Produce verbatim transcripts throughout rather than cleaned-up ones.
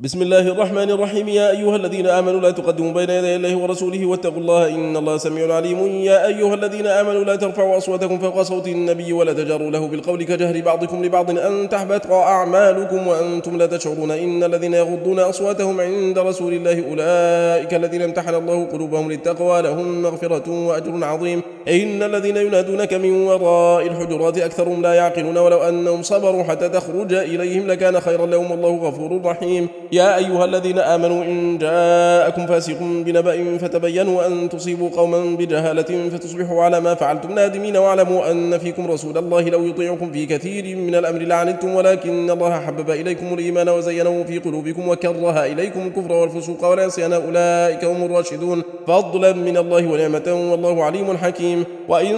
بسم الله الرحمن الرحيم. يا أيها الذين آمنوا لا تقدموا بين يدي الله ورسوله واتقوا الله إن الله سميع عليم. يا أيها الذين آمنوا لا ترفعوا أصواتكم فوق صوت النبي ولا تجهروا له بالقول كجهر بعضكم لبعض أن تحبط أعمالكم وأنتم لا تشعرون. إن الذين يغضون أصواتهم عند رسول الله أولئك الذين امتحن الله قلوبهم للتقوى لهم مغفرة وأجر عظيم. إن الذين ينادونك من وراء الحجرات أكثرهم لا يعقلون ولو أنهم صبروا حتى تخرج إليهم لكان خيرا لهم والله غفور رحيم. يا أيها الذين آمنوا إن جاءكم فاسق بنبأ فتبينوا أن تصيبوا قوما بجهالة فتصبحوا على ما فعلتم نادمين واعلموا أن فيكم رسول الله لو يطيعكم في كثير من الأمر لعنتم ولكن الله حبب إليكم الإيمان وزينه في قلوبكم وكره إليكم الكفر والفسوق والعصيان أولئك هم الراشدون فضلا من الله ونعمة والله عليم حكيم. وإن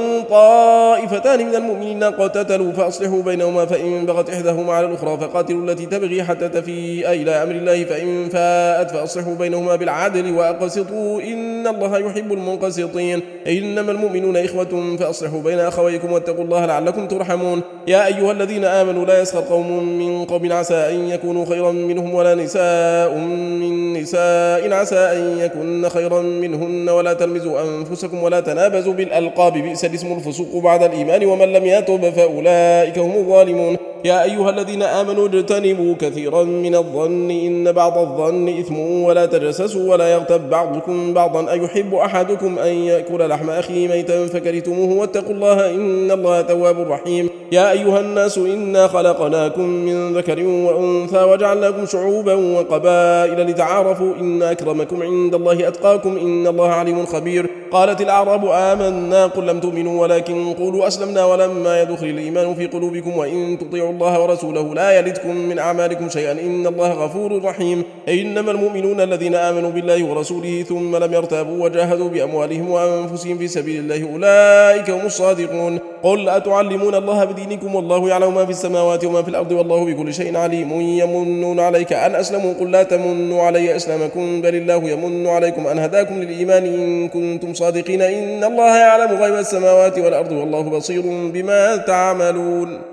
طائفتان من المؤمنين اقتتلوا فأصلحوا بينهما فإن بغت إحداهما على الأخرى فقاتلوا التي تبغي حتى تفيء إلى أمر الله فإن فاءت فأصلحوا بينهما بالعدل وأقسطوا إن الله يحب المنقسطين. إنما المؤمنون إخوة فأصلحوا بين أخويكم واتقوا الله لعلكم ترحمون. يا أيها الذين آمنوا لا يسخر قوم من قوم عسى أن يكونوا خيرا منهم ولا نساء من نساء عسى أن يكون خيرا منهن ولا تلمزوا أنفسكم ولا تنابزوا بالألقاب بئس الاسم الفسوق بعد الإيمان ومن لم يتب فأولئك هم الظالمون. يا أيها الذين آمنوا اجتنبوا كثيرا من الظن إن بعض الظن إثم ولا تجسسوا ولا يغتب بعضكم بعضا أيحب أحدكم أن يأكل لحم أخيه ميتا فكرهتموه واتقوا الله إن الله تواب رحيم. يا أيها الناس إنا خلقناكم من ذكر وأنثى وجعلناكم شعوبا وقبائل لتعارفوا إن أكرمكم عند الله أتقاكم إن الله عليم خبير. قالت الأعراب آمنا قل لم تؤمنوا ولكن قولوا أسلمنا ولما يدخل الإيمان في قلوبكم وإن تطيعوا الله ورسوله لا يلدكم من أعمالكم شيئا إن الله غفور رحيم. إنما المؤمنون الذين آمنوا بالله ورسوله ثم لم يرتابوا وجاهدوا بأموالهم وأنفسهم في سبيل الله أولئك هم الصادقون. قل أتعلمون الله بدينكم والله يعلم ما في السماوات وما في الأرض والله بكل شيء عليم. يمنون عليك أن أسلموا قل لا تمنوا علي أسلامكم بل الله يمن عليكم أن هداكم للإيمان إن كنتم صادقين إن الله يعلم غيب السماوات والأرض والله بصير بما تعملون.